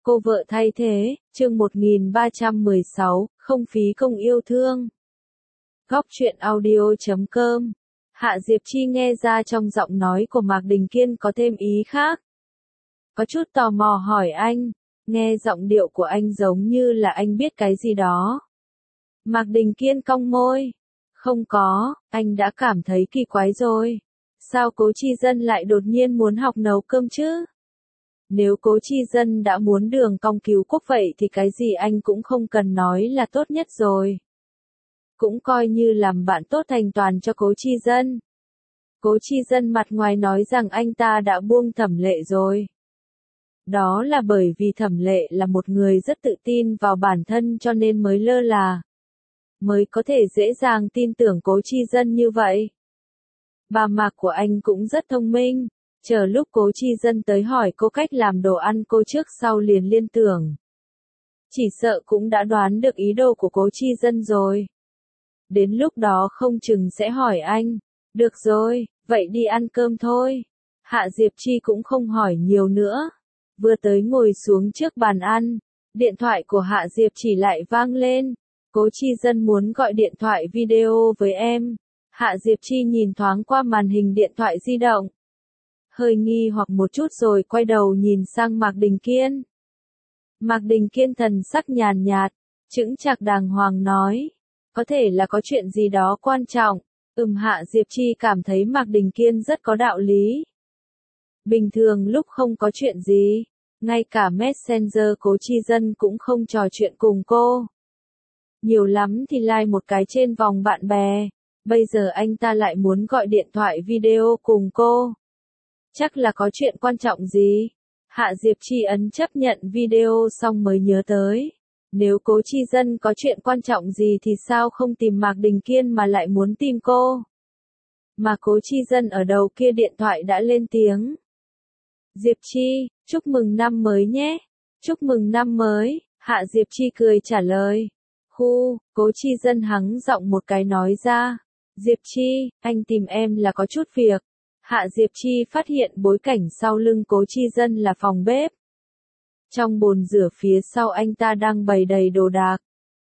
Cô vợ thay thế, chương 1316, không phí công yêu thương. Góc truyện audio.com. Hạ Diệp Chi nghe ra trong giọng nói của Mạc Đình Kiên có thêm ý khác. Có chút tò mò hỏi anh, nghe giọng điệu của anh giống như là anh biết cái gì đó. Mạc Đình Kiên cong môi. Không có, anh đã cảm thấy kỳ quái rồi. Sao Cố Chi Dân lại đột nhiên muốn học nấu cơm chứ? Nếu Cố Chi Dân đã muốn đường cong cứu quốc vậy thì cái gì anh cũng không cần nói là tốt nhất rồi. Cũng coi như làm bạn tốt thành toàn cho Cố Chi Dân. Cố Chi Dân mặt ngoài nói rằng anh ta đã buông Thẩm Lệ rồi. Đó là bởi vì Thẩm Lệ là một người rất tự tin vào bản thân cho nên mới lơ là. Mới có thể dễ dàng tin tưởng Cố Chi Dân như vậy. Bà Mạc của anh cũng rất thông minh. Chờ lúc Cố Chi Dân tới hỏi cô cách làm đồ ăn cô trước sau liền liên tưởng. Chỉ sợ cũng đã đoán được ý đồ của Cố Chi Dân rồi. Đến lúc đó không chừng sẽ hỏi anh. Được rồi, vậy đi ăn cơm thôi. Hạ Diệp Chi cũng không hỏi nhiều nữa. Vừa tới ngồi xuống trước bàn ăn. Điện thoại của Hạ Diệp Chỉ lại vang lên. Cố Chi Dân muốn gọi điện thoại video với em. Hạ Diệp Chi nhìn thoáng qua màn hình điện thoại di động. Hơi nghi hoặc một chút rồi quay đầu nhìn sang Mạc Đình Kiên. Mạc Đình Kiên thần sắc nhàn nhạt, chững chạc đàng hoàng nói. Có thể là có chuyện gì đó quan trọng. Hạ Diệp Chi cảm thấy Mạc Đình Kiên rất có đạo lý. Bình thường lúc không có chuyện gì, ngay cả Messenger Cố Chi Dân cũng không trò chuyện cùng cô. Nhiều lắm thì like một cái trên vòng bạn bè. Bây giờ anh ta lại muốn gọi điện thoại video cùng cô. Chắc là có chuyện quan trọng gì? Hạ Diệp Chi ấn chấp nhận video xong mới nhớ tới. Nếu Cố Chi Dân có chuyện quan trọng gì thì sao không tìm Mạc Đình Kiên mà lại muốn tìm cô? Mà Cố Chi Dân ở đầu kia điện thoại đã lên tiếng. Diệp Chi, chúc mừng năm mới nhé. Chúc mừng năm mới, Hạ Diệp Chi cười trả lời. Cố Chi Dân hắng giọng một cái nói ra. Diệp Chi, anh tìm em là có chút việc. Hạ Diệp Chi phát hiện bối cảnh sau lưng Cố Chi Dân là phòng bếp. Trong bồn rửa phía sau anh ta đang bày đầy đồ đạc.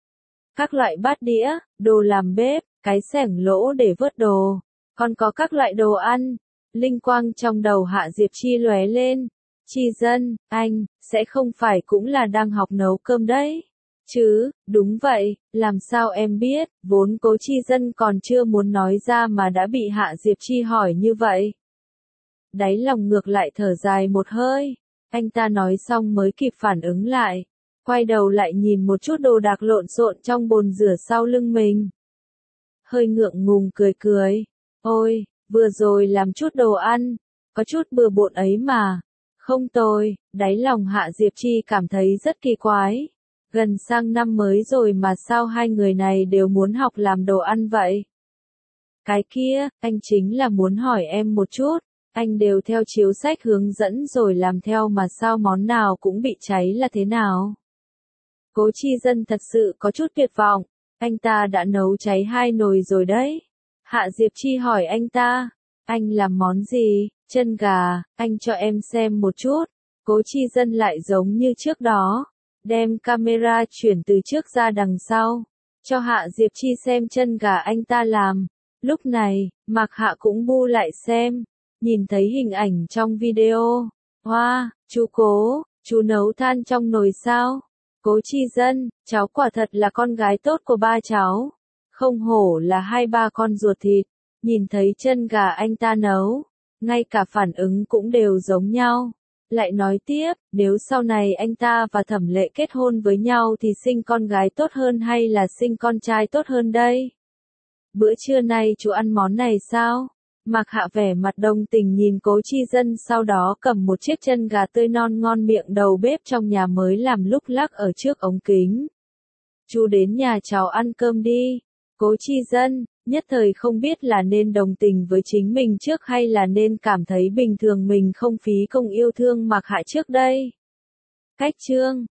Các loại bát đĩa, đồ làm bếp, cái xẻng lỗ để vớt đồ. Còn có các loại đồ ăn. Linh quang trong đầu Hạ Diệp Chi lóe lên. Chi Dân, anh, sẽ không phải cũng là đang học nấu cơm đấy. Chứ, đúng vậy, làm sao em biết, vốn Cố Chi Dân còn chưa muốn nói ra mà đã bị Hạ Diệp Chi hỏi như vậy. Đáy lòng ngược lại thở dài một hơi, anh ta nói xong mới kịp phản ứng lại, quay đầu lại nhìn một chút đồ đạc lộn xộn trong bồn rửa sau lưng mình. Hơi ngượng ngùng cười cười, ôi, vừa rồi làm chút đồ ăn, có chút bừa bộn ấy mà, không tồi, đáy lòng Hạ Diệp Chi cảm thấy rất kỳ quái. Gần sang năm mới rồi mà sao hai người này đều muốn học làm đồ ăn vậy? Cái kia, anh chính là muốn hỏi em một chút, anh đều theo chiếu sách hướng dẫn rồi làm theo mà sao món nào cũng bị cháy là thế nào? Cố Chi Dân thật sự có chút tuyệt vọng, anh ta đã nấu cháy 2 nồi rồi đấy. Hạ Diệp Chi hỏi anh ta, anh làm món gì? Chân gà, anh cho em xem một chút. Cố Chi Dân lại giống như trước đó. Đem camera chuyển từ trước ra đằng sau, cho Hạ Diệp Chi xem chân gà anh ta làm. Lúc này, Mạc Hạ cũng bu lại xem, nhìn thấy hình ảnh trong video. Hoa, chú Cố, chú nấu than trong nồi sao? Cố Chi Dân, cháu quả thật là con gái tốt của ba cháu. Không hổ là 2-3 con ruột thịt, nhìn thấy chân gà anh ta nấu, ngay cả phản ứng cũng đều giống nhau. Lại nói tiếp, nếu sau này anh ta và Thẩm Lệ kết hôn với nhau thì sinh con gái tốt hơn hay là sinh con trai tốt hơn đây? Bữa trưa nay chú ăn món này sao? Mạc Hạ vẻ mặt đồng tình nhìn Cố Chi Dân sau đó cầm một chiếc chân gà tươi non ngon miệng đầu bếp trong nhà mới làm lúc lắc ở trước ống kính. Chú đến nhà cháu ăn cơm đi. Cố Chi Dân, nhất thời không biết là nên đồng tình với chính mình trước hay là nên cảm thấy bình thường mình không phí công yêu thương Mạc Hạ trước đây. Cách chương